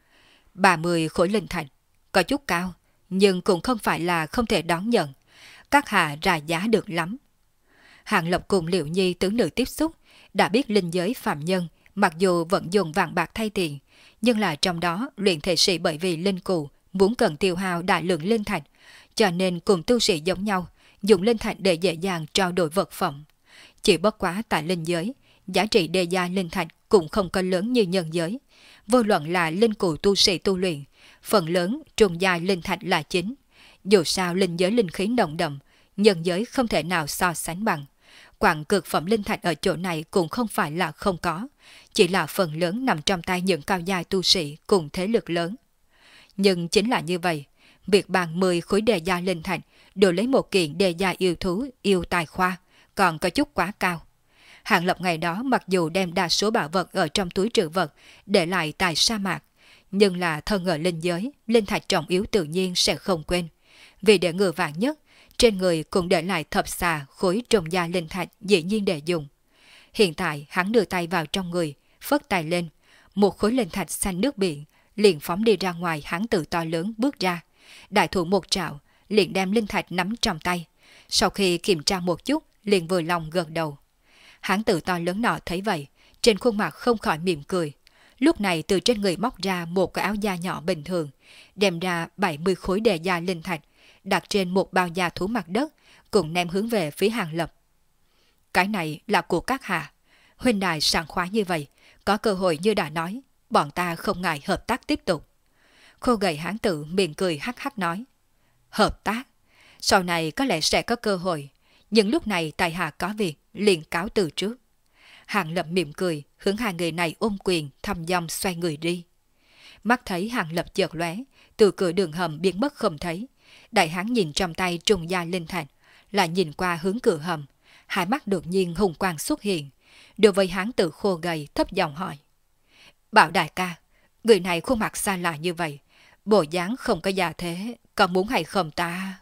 30 khối linh thạch, có chút cao, nhưng cũng không phải là không thể đón nhận. Các hạ ra giá được lắm. Hàng Lập cùng Liệu Nhi tướng nữ tiếp xúc, đã biết linh giới phạm nhân, mặc dù vẫn dùng vàng bạc thay tiền, nhưng là trong đó luyện thể sĩ bởi vì linh cụ muốn cần tiêu hao đại lượng linh thạch, cho nên cùng tu sĩ giống nhau, dùng linh thạch để dễ dàng trao đổi vật phẩm. Chỉ bất quá tại linh giới, giá trị đề gia linh thạch cũng không có lớn như nhân giới. Vô luận là linh cụ tu sĩ tu luyện, phần lớn trung gia linh thạch là chính. Dù sao linh giới linh khí nồng đậm, nhân giới không thể nào so sánh bằng. Quặng cực phẩm linh thạch ở chỗ này cũng không phải là không có, chỉ là phần lớn nằm trong tay những cao giai tu sĩ cùng thế lực lớn. Nhưng chính là như vậy, việc bàn 10 khối đề gia linh thạch đổi lấy một kiện đề gia yêu thú, yêu tài khoa, còn có chút quá cao. Hàng Lập ngày đó mặc dù đem đa số bảo vật ở trong túi trữ vật để lại tại sa mạc, nhưng là thân ở linh giới, linh thạch trọng yếu tự nhiên sẽ không quên. Vì để ngừa vạn nhất, trên người cũng để lại thập xà khối trùng gia linh thạch dĩ nhiên để dùng. Hiện tại hắn đưa tay vào trong người, phất tay lên, một khối linh thạch xanh nước biển liền phóng đi ra ngoài. Hắn tự to lớn bước ra, đại thủ một trảo liền đem linh thạch nắm trong tay. Sau khi kiểm tra một chút, liền vừa lòng gật đầu. Hắn tự to lớn nọ thấy vậy, trên khuôn mặt không khỏi mỉm cười. Lúc này từ trên người móc ra một cái áo da nhỏ bình thường, đem ra 70 khối đề gia linh thạch, đặt trên một bao da thú mặt đất, cùng ném hướng về phía Hàng Lập. Cái này là của các hạ. Huynh đài sảng khoái như vậy, có cơ hội như đã nói, bọn ta không ngại hợp tác tiếp tục. Khô gầy hán tử miệng cười hắc hắc nói. Hợp tác? Sau này có lẽ sẽ có cơ hội, nhưng lúc này tại hạ có việc, liền cáo từ trước. Hàng Lập mỉm cười, hướng hai người này ôm quyền, thăm dong xoay người đi. Mắt thấy Hàng Lập chợt lóe, từ cửa đường hầm biến mất không thấy. Đại hán nhìn trong tay trùng gia linh thạch, lại nhìn qua hướng cửa hầm, hai mắt đột nhiên hùng quang xuất hiện. Đối với hán tử khô gầy thấp giọng hỏi. Bảo đại ca, người này khuôn mặt xa lạ như vậy, bộ dáng không có già thế, còn muốn hay không ta?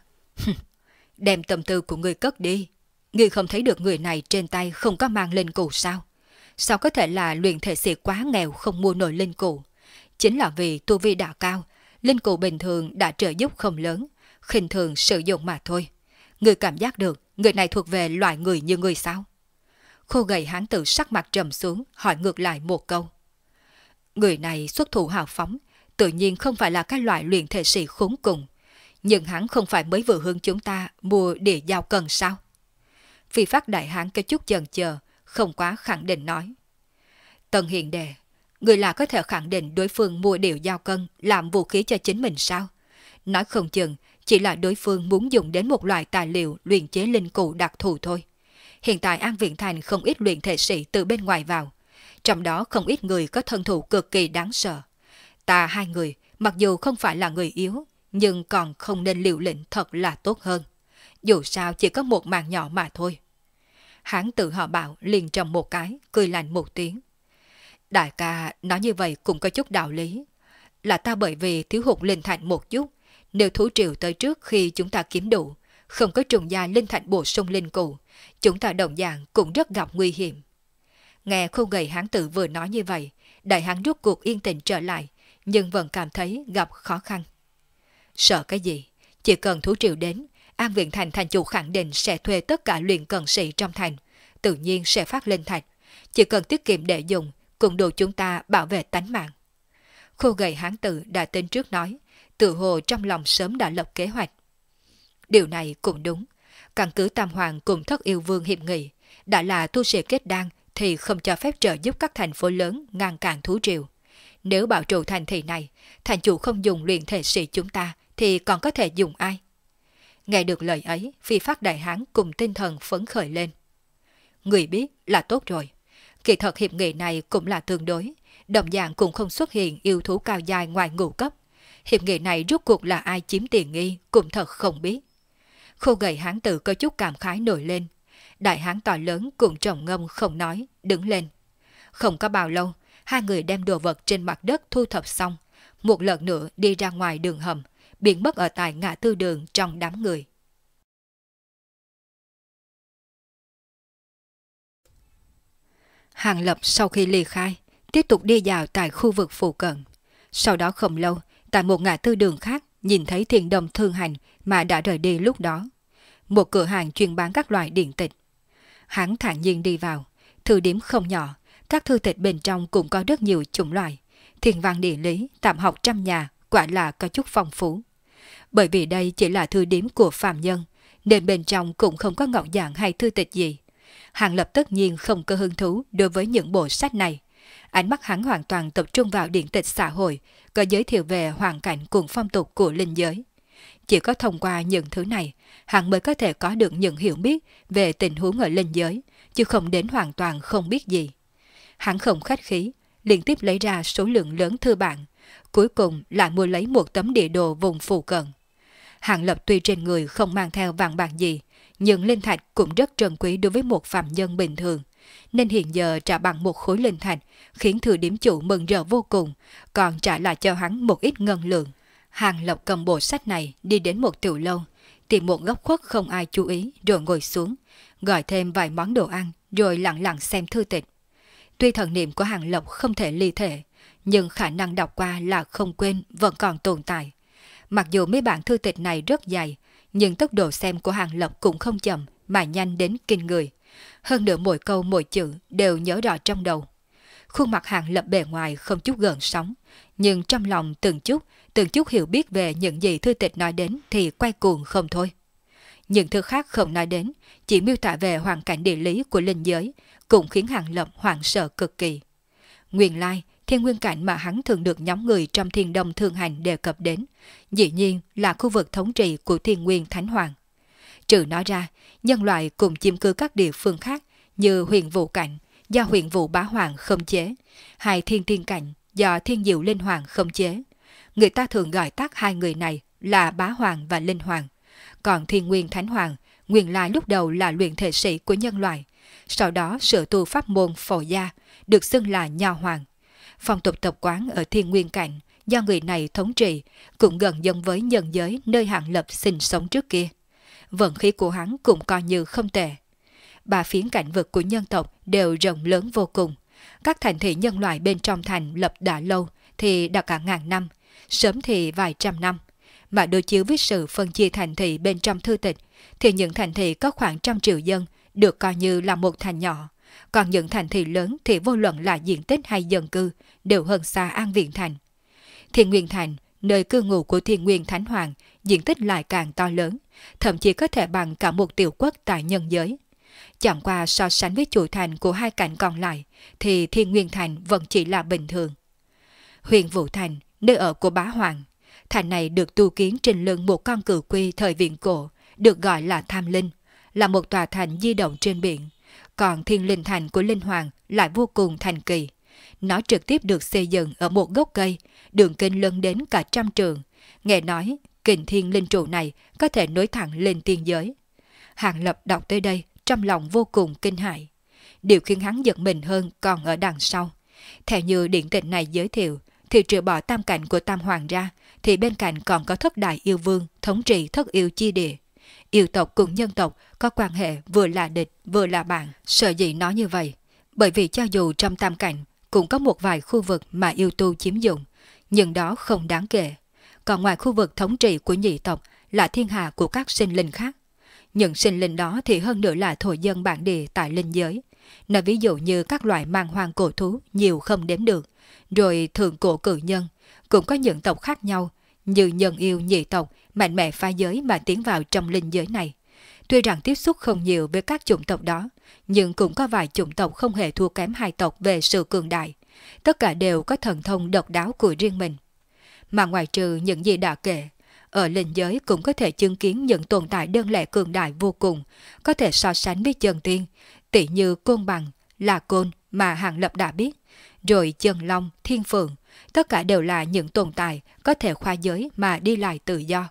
Đem tâm tư của người cất đi. Người không thấy được người này trên tay không có mang linh cụ sao? Sao có thể là luyện thể sĩ quá nghèo không mua nổi linh cụ? Chính là vì tu vi đã cao, linh cụ bình thường đã trợ giúp không lớn, khinh thường sử dụng mà thôi. Người cảm giác được người này thuộc về loại người như người sao? Khô gầy hán tử sắc mặt trầm xuống, hỏi ngược lại một câu. Người này xuất thủ hào phóng, tự nhiên không phải là cái loại luyện thể sĩ khốn cùng. Nhưng hắn không phải mới vừa hướng chúng ta mua địa giao cần sao? Phi Phát đại hán có chút chần chờ, không quá khẳng định nói. Tần Hiền Đệ, người là có thể khẳng định đối phương mua điều giao cân làm vũ khí cho chính mình sao? Nói không chừng chỉ là đối phương muốn dùng đến một loại tài liệu luyện chế linh cụ đặc thù thôi. Hiện tại An Viện Thành không ít luyện thể sĩ từ bên ngoài vào, trong đó không ít người có thân thủ cực kỳ đáng sợ. Ta hai người mặc dù không phải là người yếu, nhưng còn không nên liều lĩnh thật là tốt hơn. Dù sao chỉ có một mạng nhỏ mà thôi. Hán tự họ Bảo liền trầm một cái, cười lạnh một tiếng. Đại ca nói như vậy cũng có chút đạo lý. Là ta bởi vì thiếu hụt linh thạch một chút, nếu thú triều tới trước khi chúng ta kiếm đủ, không có trùng gia linh thạch bổ sung linh cụ, chúng ta đồng dạng cũng rất gặp nguy hiểm. Nghe khô gầy hán tử vừa nói như vậy, đại hán rút cuộc yên tĩnh trở lại, nhưng vẫn cảm thấy gặp khó khăn. Sợ cái gì? Chỉ cần thú triều đến, An Viện Thành thành chủ khẳng định sẽ thuê tất cả luyện cận sĩ trong thành, tự nhiên sẽ phát linh thạch. Chỉ cần tiết kiệm để dùng, cũng đủ chúng ta bảo vệ tánh mạng. Khô gầy hán tử đã tên trước nói, tự hồ trong lòng sớm đã lập kế hoạch. Điều này cũng đúng. Căn cứ Tam Hoàng cùng Thất Yêu Vương hiệp nghị, đã là tu sĩ kết đan thì không cho phép trợ giúp các thành phố lớn ngăn cản thú triều. Nếu bảo trụ thành thị này, thành chủ không dùng luyện thể sĩ chúng ta thì còn có thể dùng ai? Nghe được lời ấy, Phi Phát đại hán cùng tinh thần phấn khởi lên. Người biết là tốt rồi. Kỳ thật hiệp nghị này cũng là tương đối, đồng dạng cũng không xuất hiện yêu thú cao dài ngoài ngũ cấp. Hiệp nghị này rốt cuộc là ai chiếm tiền nghi cũng thật không biết. Khô gầy hán tử có chút cảm khái nổi lên. Đại hán to lớn cũng trầm ngâm không nói, đứng lên. Không có bao lâu, hai người đem đồ vật trên mặt đất thu thập xong, một lần nữa đi ra ngoài đường hầm, biến mất ở tại ngã tư đường trong đám người. Hàng Lập sau khi ly khai, tiếp tục đi dạo tại khu vực phụ cận. Sau đó không lâu, tại một ngã tư đường khác, nhìn thấy Thiền Đồng Thương Hành mà đã rời đi lúc đó. Một cửa hàng chuyên bán các loại điện tịch. Hắn thản nhiên đi vào, thư điếm không nhỏ, các thư tịch bên trong cũng có rất nhiều chủng loại. Thiên văn địa lý, tạm học trăm nhà, quả là có chút phong phú. Bởi vì đây chỉ là thư điếm của phàm nhân, nên bên trong cũng không có ngọc giảng hay thư tịch gì. Hàng Lập tất nhiên không có hứng thú đối với những bộ sách này. Ánh mắt hắn hoàn toàn tập trung vào điện tịch xã hội, có giới thiệu về hoàn cảnh cùng phong tục của linh giới. Chỉ có thông qua những thứ này, hắn mới có thể có được những hiểu biết về tình huống ở linh giới, chứ không đến hoàn toàn không biết gì. Hắn không khách khí, liên tiếp lấy ra số lượng lớn thư bản, cuối cùng lại mua lấy một tấm địa đồ vùng phụ cận. Hàng Lập tuy trên người không mang theo vàng bạc gì, nhưng linh thạch cũng rất trân quý đối với một phàm nhân bình thường, nên hiện giờ trả bằng một khối linh thạch, khiến Thừa Điểm Chủ mừng rỡ vô cùng, còn trả lại cho hắn một ít ngân lượng. Hàng Lập cầm bộ sách này đi đến một tiểu lâu, tìm một góc khuất không ai chú ý rồi ngồi xuống, gọi thêm vài món đồ ăn rồi lặng lặng xem thư tịch. Tuy thần niệm của Hàng Lập không thể ly thể, nhưng khả năng đọc qua là không quên vẫn còn tồn tại. Mặc dù mấy bản thư tịch này rất dài, nhưng tốc độ xem của Hàng Lập cũng không chậm mà nhanh đến kinh người. Hơn nữa mỗi câu mỗi chữ đều nhớ rõ trong đầu. Khuôn mặt Hàng Lập bề ngoài không chút gợn sóng, nhưng trong lòng từng chút hiểu biết về những gì thư tịch nói đến thì quay cuồng không thôi. Những thứ khác không nói đến, chỉ miêu tả về hoàn cảnh địa lý của linh giới, cũng khiến Hàng Lập hoảng sợ cực kỳ. Nguyên lai, thiên nguyên cảnh mà hắn thường được nhóm người trong thiên đông thương hành đề cập đến, dĩ nhiên là khu vực thống trị của thiên nguyên thánh hoàng. Trừ nói ra, nhân loại cùng chiếm cứ các địa phương khác như huyền vũ cảnh do huyền vũ bá hoàng khống chế, hay thiên tiên cảnh do thiên diệu linh hoàng khống chế. Người ta thường gọi tắt hai người này là bá hoàng và linh hoàng. Còn thiên nguyên thánh hoàng, nguyên lai lúc đầu là luyện thể sĩ của nhân loại, sau đó sửa tu pháp môn phổ gia, được xưng là nho hoàng. Phong tục tập quán ở thiên nguyên cảnh do người này thống trị cũng gần giống với nhân giới nơi Hàng Lập sinh sống trước kia. Vận khí của hắn cũng coi như không tệ. Ba phiến cảnh vực của nhân tộc đều rộng lớn vô cùng. Các thành thị nhân loại bên trong thành lập đã lâu thì đã cả ngàn năm, sớm thì vài trăm năm. Mà đối chiếu với sự phân chia thành thị bên trong thư tịch thì những thành thị có khoảng 100 triệu dân được coi như là một thành nhỏ. Còn những thành thị lớn thì vô luận là diện tích hay dân cư đều hơn xa An Viện Thành. Thiên Nguyên Thành, nơi cư ngụ của Thiên Nguyên Thánh Hoàng, diện tích lại càng to lớn, thậm chí có thể bằng cả một tiểu quốc tại nhân giới. Chẳng qua so sánh với chủ thành của hai cảnh còn lại thì Thiên Nguyên Thành vẫn chỉ là bình thường. Huyền Vũ Thành, nơi ở của bá hoàng. Thành này được tu kiến trên lưng một con cự quy thời viễn cổ, được gọi là Tham Linh, là một tòa thành di động trên biển. Còn Thiên Linh Thành của Linh Hoàng lại vô cùng thành kỳ. Nó trực tiếp được xây dựng ở một gốc cây, đường kính lớn đến cả 100 trượng. Nghe nói, kình thiên linh trụ này có thể nối thẳng lên tiên giới. Hàng Lập đọc tới đây, trong lòng vô cùng kinh hãi. Điều khiến hắn giật mình hơn còn ở đằng sau. Theo như điển tịch này giới thiệu, thì trừ bỏ tam cảnh của Tam Hoàng ra, thì bên cạnh còn có thất đại yêu vương thống trị thất yêu chi địa. Yêu tộc cùng nhân tộc có quan hệ vừa là địch vừa là bạn. Sợ gì nói như vậy? Bởi vì cho dù trong tam cảnh cũng có một vài khu vực mà yêu tu chiếm dụng, nhưng đó không đáng kể. Còn ngoài khu vực thống trị của nhị tộc là thiên hạ của các sinh linh khác. Những sinh linh đó thì hơn nữa là thổ dân bản địa tại linh giới. Nói ví dụ như các loại mang hoang cổ thú nhiều không đếm được, rồi thượng cổ cử nhân, cũng có những tộc khác nhau, như nhân yêu nhị tộc mạnh mẽ phá giới mà tiến vào trong linh giới này. Tuy rằng tiếp xúc không nhiều với các chủng tộc đó, nhưng cũng có vài chủng tộc không hề thua kém hai tộc về sự cường đại. Tất cả đều có thần thông độc đáo của riêng mình. Mà ngoài trừ những gì đã kể, ở linh giới cũng có thể chứng kiến những tồn tại đơn lẻ cường đại vô cùng, có thể so sánh với chân tiên, tỷ như Côn Bằng, là Côn mà Hàng Lập đã biết, rồi Chân Long, Thiên Phượng, tất cả đều là những tồn tại có thể khoa giới mà đi lại tự do.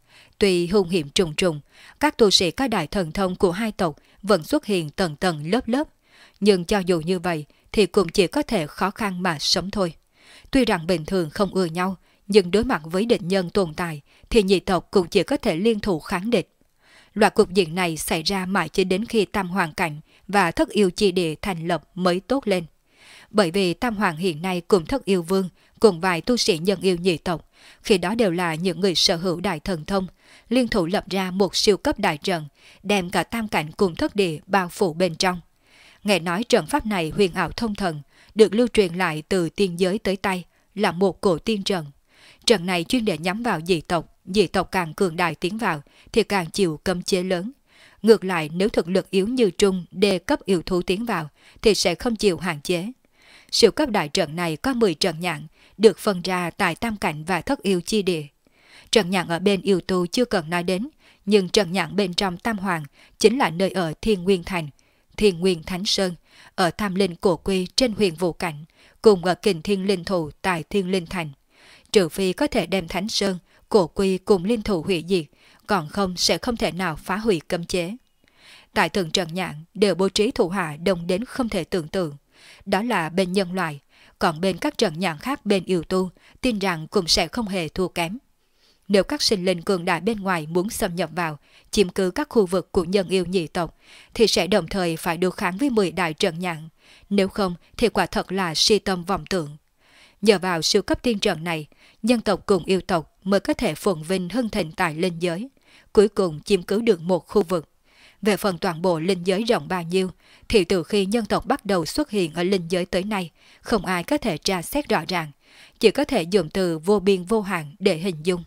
Tuy hung hiểm trùng trùng, các tu sĩ có đại thần thông của hai tộc vẫn xuất hiện tầng tầng lớp lớp, nhưng cho dù như vậy thì cũng chỉ có thể khó khăn mà sống thôi. Tuy rằng bình thường không ưa nhau, nhưng đối mặt với địch nhân tồn tại thì nhị tộc cũng chỉ có thể liên thủ kháng địch. Loại cục diện này xảy ra mãi cho đến khi Tam Hoàng Cảnh và Thất Yêu Chi Địa thành lập mới tốt lên. Bởi vì Tam Hoàng hiện nay cùng Thất Yêu Vương, cùng vài tu sĩ nhân yêu nhị tộc, khi đó đều là những người sở hữu đại thần thông, liên thủ lập ra một siêu cấp đại trận, đem cả Tam Cảnh cùng Thất Địa bao phủ bên trong. Nghe nói trận pháp này huyền ảo thông thần, được lưu truyền lại từ tiên giới tới tay, là một cổ tiên trận. Trận này chuyên để nhắm vào dị tộc càng cường đại tiến vào thì càng chịu cấm chế lớn. Ngược lại nếu thực lực yếu như trung đề cấp yêu thú tiến vào thì sẽ không chịu hạn chế. Siêu cấp đại trận này có 10 trận nhãn, được phân ra tại Tam Cảnh và Thất Yêu Chi Địa. Trận nhãn ở bên yêu tu chưa cần nói đến, nhưng trận nhãn bên trong Tam Hoàng chính là nơi ở Thiên Nguyên Thành, Thiên Nguyên Thánh Sơn, ở Tham Linh Cổ Quy trên Huyền Vũ Cảnh, cùng ở Kình Thiên Linh Thủ tại Thiên Linh Thành. trừ phi có thể đem Thánh Sơn, Cổ Quy cùng liên thủ hủy diệt, còn không sẽ không thể nào phá hủy cấm chế. Tại Thượng Trần Nhạn đều bố trí thủ hạ đông đến không thể tưởng tượng. Đó là bên nhân loại, còn bên các trận nhạn khác bên yêu tu, tin rằng cũng sẽ không hề thua kém. Nếu các sinh linh cường đại bên ngoài muốn xâm nhập vào, chiếm cứ các khu vực của nhân yêu nhị tộc, thì sẽ đồng thời phải đối kháng với 10 đại trận nhạn. Nếu không thì quả thật là si tâm vọng tưởng. Nhờ vào siêu cấp tiên trận này, nhân tộc cùng yêu tộc mới có thể phồn vinh hưng thịnh tại linh giới, cuối cùng chiếm cứ được một khu vực. Về phần toàn bộ linh giới rộng bao nhiêu, thì từ khi nhân tộc bắt đầu xuất hiện ở linh giới tới nay, không ai có thể tra xét rõ ràng, chỉ có thể dùng từ vô biên vô hạn để hình dung.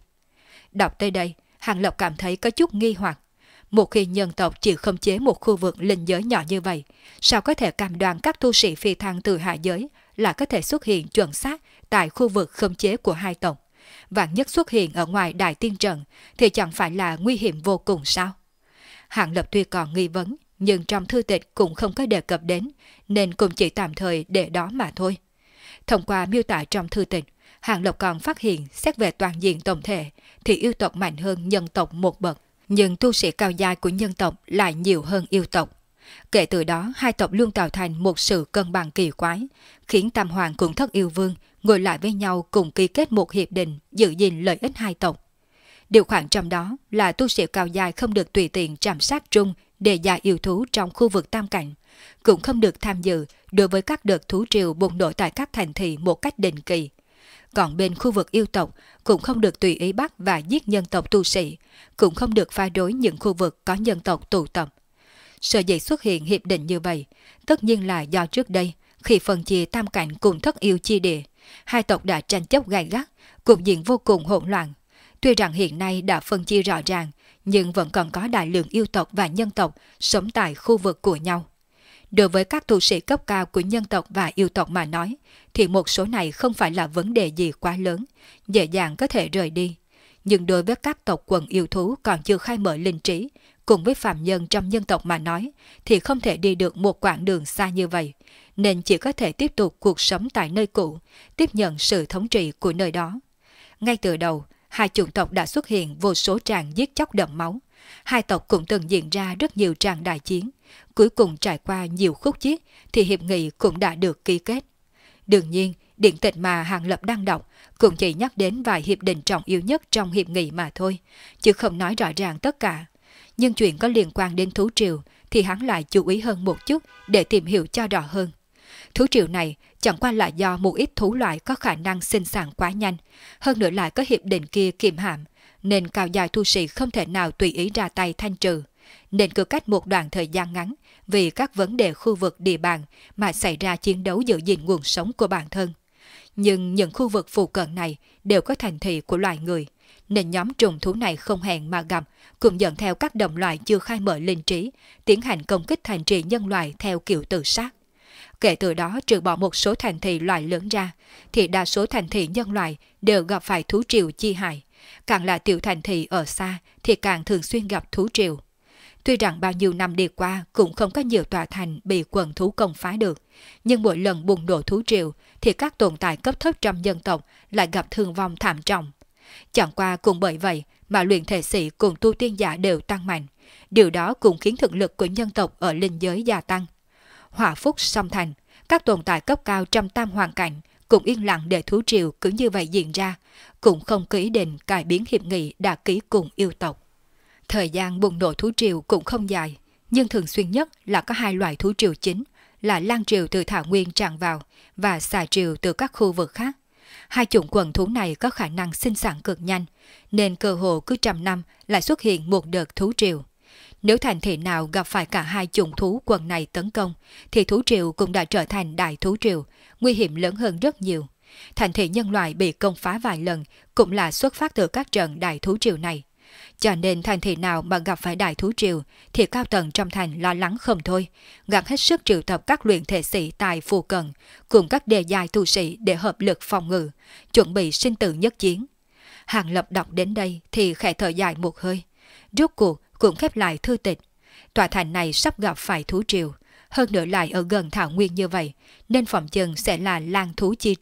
Đọc tới đây, Hàng Lập cảm thấy có chút nghi hoặc. Một khi nhân tộc chỉ khống chế một khu vực linh giới nhỏ như vậy, sao có thể cam đoan các tu sĩ phi thăng từ hạ giới là có thể xuất hiện chuẩn xác tại khu vực khống chế của hai tộc? Vạn nhất xuất hiện ở ngoài đại tiên trận thì chẳng phải là nguy hiểm vô cùng sao? Hàng Lập tuy còn nghi vấn, nhưng trong thư tịch cũng không có đề cập đến, nên cũng chỉ tạm thời để đó mà thôi. Thông qua miêu tả trong thư tịch, Hàng Lập còn phát hiện xét về toàn diện tổng thể thì yêu tộc mạnh hơn nhân tộc một bậc, nhưng tu sĩ cao giai của nhân tộc lại nhiều hơn yêu tộc. Kể từ đó, hai tộc luôn tạo thành một sự cân bằng kỳ quái, khiến Tam Hoàng cùng Thất Yêu Vương ngồi lại với nhau cùng ký kết một hiệp định giữ gìn lợi ích hai tộc. Điều khoản trong đó là tu sĩ cao giai không được tùy tiện trảm sát trung để gia yêu thú trong khu vực tam cảnh, cũng không được tham dự đối với các đợt thú triều bùng nổ tại các thành thị một cách định kỳ. Còn bên khu vực yêu tộc cũng không được tùy ý bắt và giết nhân tộc tu sĩ, cũng không được phá rối những khu vực có nhân tộc tụ tập. Sở dĩ xuất hiện hiệp định như vậy, tất nhiên là do trước đây, khi phân chia tam cảnh cùng Thất Yêu chi địa, hai tộc đã tranh chấp gay gắt, cục diện vô cùng hỗn loạn. Tuy rằng hiện nay đã phân chia rõ ràng, nhưng vẫn còn có đại lượng yêu tộc và nhân tộc sống tại khu vực của nhau. Đối với các tu sĩ cấp cao của nhân tộc và yêu tộc mà nói, thì một số này không phải là vấn đề gì quá lớn, dễ dàng có thể rời đi. Nhưng đối với các tộc quần yêu thú còn chưa khai mở linh trí, cùng với phạm nhân trong nhân tộc mà nói, thì không thể đi được một quãng đường xa như vậy, nên chỉ có thể tiếp tục cuộc sống tại nơi cũ, tiếp nhận sự thống trị của nơi đó. Ngay từ đầu, hai chủng tộc đã xuất hiện vô số tràng giết chóc đẫm máu. Hai tộc cũng từng diễn ra rất nhiều tràng đại chiến. Cuối cùng trải qua nhiều khúc chiết thì hiệp nghị cũng đã được ký kết. Đương nhiên, điển tịch mà Hàng Lập đang đọc cũng chỉ nhắc đến vài hiệp định trọng yếu nhất trong hiệp nghị mà thôi, chứ không nói rõ ràng tất cả. Nhưng chuyện có liên quan đến thú triều thì hắn lại chú ý hơn một chút để tìm hiểu cho rõ hơn. Thú triều này chẳng qua là do một ít thú loại có khả năng sinh sản quá nhanh, hơn nữa lại có hiệp định kia kiềm hãm, nên cao dài tu sĩ không thể nào tùy ý ra tay thanh trừ, nên cứ cách một đoạn thời gian ngắn, vì các vấn đề khu vực địa bàn mà xảy ra chiến đấu giữ gìn nguồn sống của bản thân. Nhưng những khu vực phụ cận này đều có thành thị của loài người, nên nhóm trùng thú này không hẹn mà gặp, cũng dẫn theo các đồng loại chưa khai mở linh trí, tiến hành công kích thành trì nhân loại theo kiểu tự sát. Kể từ đó trừ bỏ một số thành thị loại lớn ra, thì đa số thành thị nhân loại đều gặp phải thú triều chi hại. Càng là tiểu thành thị ở xa thì càng thường xuyên gặp thú triều. Tuy rằng bao nhiêu năm đi qua cũng không có nhiều tòa thành bị quần thú công phá được, nhưng mỗi lần bùng nổ thú triều thì các tồn tại cấp thấp trong dân tộc lại gặp thương vong thảm trọng. Chẳng qua cũng bởi vậy mà luyện thể sĩ cùng tu tiên giả đều tăng mạnh. Điều đó cũng khiến thực lực của nhân tộc ở linh giới gia tăng. Hỏa phúc song thành, các tồn tại cấp cao trong tam hoàn cảnh cũng yên lặng để thú triều cứ như vậy diễn ra, cũng không có ý định cải biến hiệp nghị đã ký cùng yêu tộc. Thời gian bùng nổ thú triều cũng không dài, nhưng thường xuyên nhất là có hai loại thú triều chính, là lang triều từ thảo nguyên tràn vào và xà triều từ các khu vực khác. Hai chủng quần thú này có khả năng sinh sản cực nhanh, nên cơ hồ cứ 100 năm lại xuất hiện một đợt thú triều. Nếu thành thị nào gặp phải cả hai chủng thú quần này tấn công, thì thú triều cũng đã trở thành đại thú triều, nguy hiểm lớn hơn rất nhiều. Thành thị nhân loại bị công phá vài lần cũng là xuất phát từ các trận đại thú triều này. Cho nên thành thị nào mà gặp phải đại thú triều thì cao tầng trong thành lo lắng không thôi, gắng hết sức triệu tập các luyện thể sĩ tại phù cận cùng các đề giai tu sĩ để hợp lực phòng ngự, chuẩn bị sinh tử nhất chiến. Hàng Lập đọc đến đây thì khẽ thở dài một hơi, rốt cuộc cũng khép lại thư tịch. Tòa thành này sắp gặp phải thú triều, hơn nữa lại ở gần thảo nguyên như vậy, nên phòng chừng sẽ là lang thú chi triều.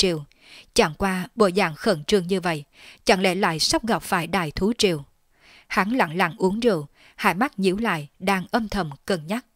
Chẳng qua bộ dạng khẩn trương như vậy, chẳng lẽ lại sắp gặp phải đại thú triều. Hắn lặng lặng uống rượu, hai mắt nhíu lại đang âm thầm cân nhắc.